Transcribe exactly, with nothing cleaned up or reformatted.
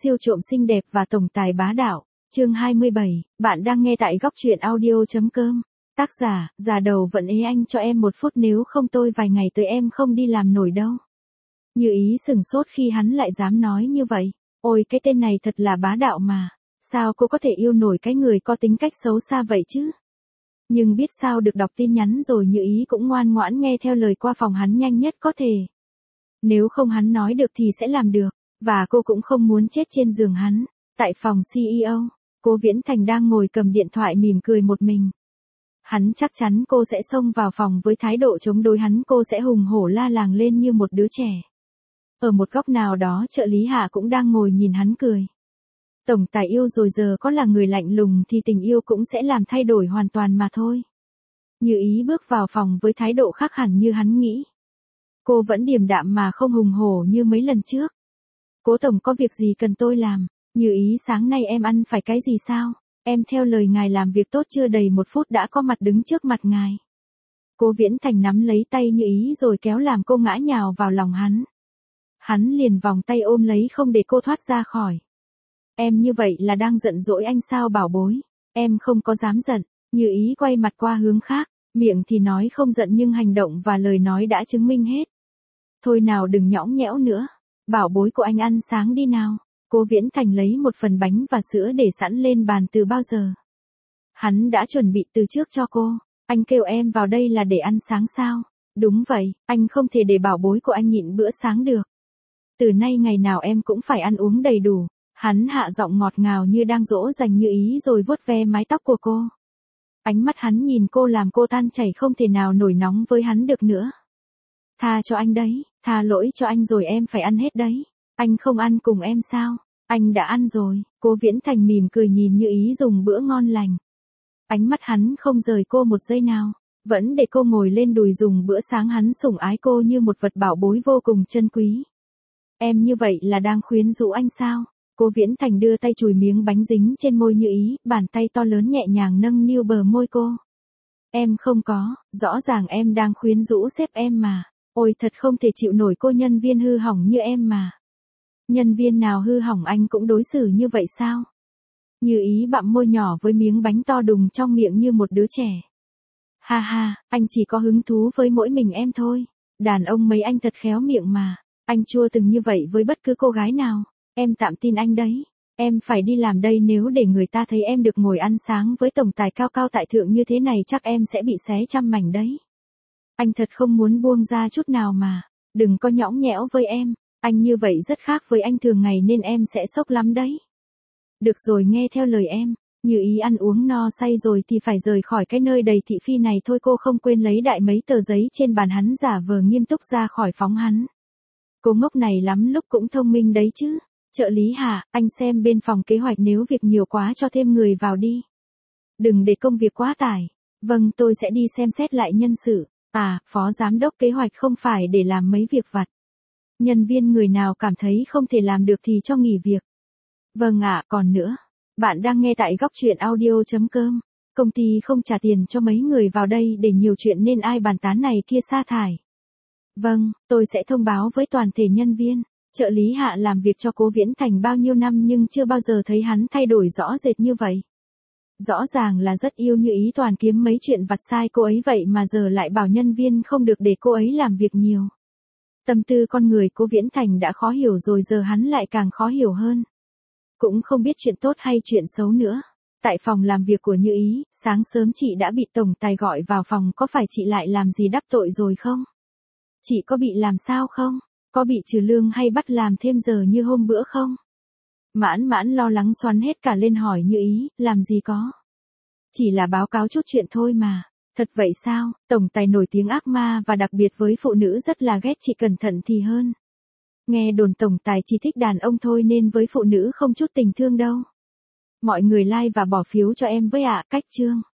siêu trộm xinh đẹp và tổng tài bá đạo. Chương hai mươi bảy, bạn đang nghe tại góc truyện audio.com. Tác giả, già đầu vận ế anh cho em một phút nếu không tôi vài ngày tới em không đi làm nổi đâu. Như ý sừng sốt khi hắn lại dám nói như vậy. Ôi cái tên này thật là bá đạo mà. Sao cô có thể yêu nổi cái người có tính cách xấu xa vậy chứ? Nhưng biết sao được đọc tin nhắn rồi Như ý cũng ngoan ngoãn nghe theo lời qua phòng hắn nhanh nhất có thể. Nếu không hắn nói được thì sẽ làm được. Và cô cũng không muốn chết trên giường hắn. Tại phòng xê e ô, cô Viễn Thành đang ngồi cầm điện thoại mỉm cười một mình. Hắn chắc chắn cô sẽ xông vào phòng với thái độ chống đối hắn, cô sẽ hùng hổ la làng lên như một đứa trẻ. Ở một góc nào đó trợ lý Hạ cũng đang ngồi nhìn hắn cười. Tổng tài yêu rồi giờ có là người lạnh lùng thì tình yêu cũng sẽ làm thay đổi hoàn toàn mà thôi. Như ý bước vào phòng với thái độ khác hẳn như hắn nghĩ. Cô vẫn điềm đạm mà không hùng hổ như mấy lần trước. Cố tổng có việc gì cần tôi làm? Như ý sáng nay em ăn phải cái gì sao? Em theo lời ngài làm việc tốt chưa đầy một phút đã có mặt đứng trước mặt ngài. Cố Viễn Thành nắm lấy tay Như ý rồi kéo làm cô ngã nhào vào lòng hắn. Hắn liền vòng tay ôm lấy không để cô thoát ra khỏi. Em như vậy là đang giận dỗi anh sao bảo bối? Em không có dám giận. Như ý quay mặt qua hướng khác, miệng thì nói không giận nhưng hành động và lời nói đã chứng minh hết. Thôi nào đừng nhõng nhẽo nữa. Bảo bối của anh ăn sáng đi nào. Cố Viễn Thành lấy một phần bánh và sữa để sẵn lên bàn từ bao giờ. Hắn đã chuẩn bị từ trước cho cô. Anh kêu em vào đây là để ăn sáng sao? Đúng vậy, anh không thể để bảo bối của anh nhịn bữa sáng được. Từ nay ngày nào em cũng phải ăn uống đầy đủ. Hắn hạ giọng ngọt ngào như đang dỗ dành Như ý rồi vuốt ve mái tóc của cô. Ánh mắt hắn nhìn cô làm cô tan chảy không thể nào nổi nóng với hắn được nữa. Tha cho anh đấy, tha lỗi cho anh rồi em phải ăn hết đấy. Anh không ăn cùng em sao? Anh đã ăn rồi. Cố Viễn Thành mỉm cười nhìn Như ý dùng bữa ngon lành. Ánh mắt hắn không rời cô một giây nào. Vẫn để cô ngồi lên đùi dùng bữa sáng, hắn sủng ái cô như một vật bảo bối vô cùng chân quý. Em như vậy là đang khuyến rũ anh sao? Cố Viễn Thành đưa tay chùi miếng bánh dính trên môi Như ý, bàn tay to lớn nhẹ nhàng nâng niu bờ môi cô. Em không có, rõ ràng em đang khuyến rũ sếp em mà. Ôi thật không thể chịu nổi cô nhân viên hư hỏng như em mà. Nhân viên nào hư hỏng anh cũng đối xử như vậy sao? Như ý bặm môi nhỏ với miếng bánh to đùng trong miệng như một đứa trẻ. Ha ha, anh chỉ có hứng thú với mỗi mình em thôi. Đàn ông mấy anh thật khéo miệng mà. Anh chưa từng như vậy với bất cứ cô gái nào. Em tạm tin anh đấy. Em phải đi làm đây, nếu để người ta thấy em được ngồi ăn sáng với tổng tài cao cao tại thượng như thế này chắc em sẽ bị xé trăm mảnh đấy. Anh thật không muốn buông ra chút nào mà. Đừng có nhõng nhẽo với em. Anh như vậy rất khác với anh thường ngày nên em sẽ sốc lắm đấy. Được rồi, nghe theo lời em. Như ý ăn uống no say rồi thì phải rời khỏi cái nơi đầy thị phi này thôi. Cô không quên lấy đại mấy tờ giấy trên bàn hắn, giả vờ nghiêm túc ra khỏi phóng hắn. Cô ngốc này lắm lúc cũng thông minh đấy chứ. Trợ lý Hà, anh xem bên phòng kế hoạch nếu việc nhiều quá cho thêm người vào đi. Đừng để công việc quá tải. Vâng, tôi sẽ đi xem xét lại nhân sự. À, phó giám đốc kế hoạch không phải để làm mấy việc vặt. Nhân viên người nào cảm thấy không thể làm được thì cho nghỉ việc. Vâng ạ, còn nữa. Bạn đang nghe tại góc truyện audio.com. Công ty không trả tiền cho mấy người vào đây để nhiều chuyện nên ai bàn tán này kia sa thải. Vâng, tôi sẽ thông báo với toàn thể nhân viên. Trợ lý Hạ làm việc cho Cố Viễn Thành bao nhiêu năm nhưng chưa bao giờ thấy hắn thay đổi rõ rệt như vậy. Rõ ràng là rất yêu Như ý, toàn kiếm mấy chuyện vặt sai cô ấy vậy mà giờ lại bảo nhân viên không được để cô ấy làm việc nhiều. Tâm tư con người Cố Viễn Thành đã khó hiểu rồi, giờ hắn lại càng khó hiểu hơn. Cũng không biết chuyện tốt hay chuyện xấu nữa. Tại phòng làm việc của Như ý, sáng sớm chị đã bị tổng tài gọi vào phòng. Có phải chị lại làm gì đắc tội rồi không? Chị có bị làm sao không? Có bị trừ lương hay bắt làm thêm giờ như hôm bữa không? Mãn mãn lo lắng xoắn hết cả lên hỏi Như ý, làm gì có. Chỉ là báo cáo chút chuyện thôi mà. Thật vậy sao? Tổng tài nổi tiếng ác ma và đặc biệt với phụ nữ rất là ghét, chị cẩn thận thì hơn. Nghe đồn tổng tài chỉ thích đàn ông thôi nên với phụ nữ không chút tình thương đâu. Mọi người like và bỏ phiếu cho em với ạ, cách chương.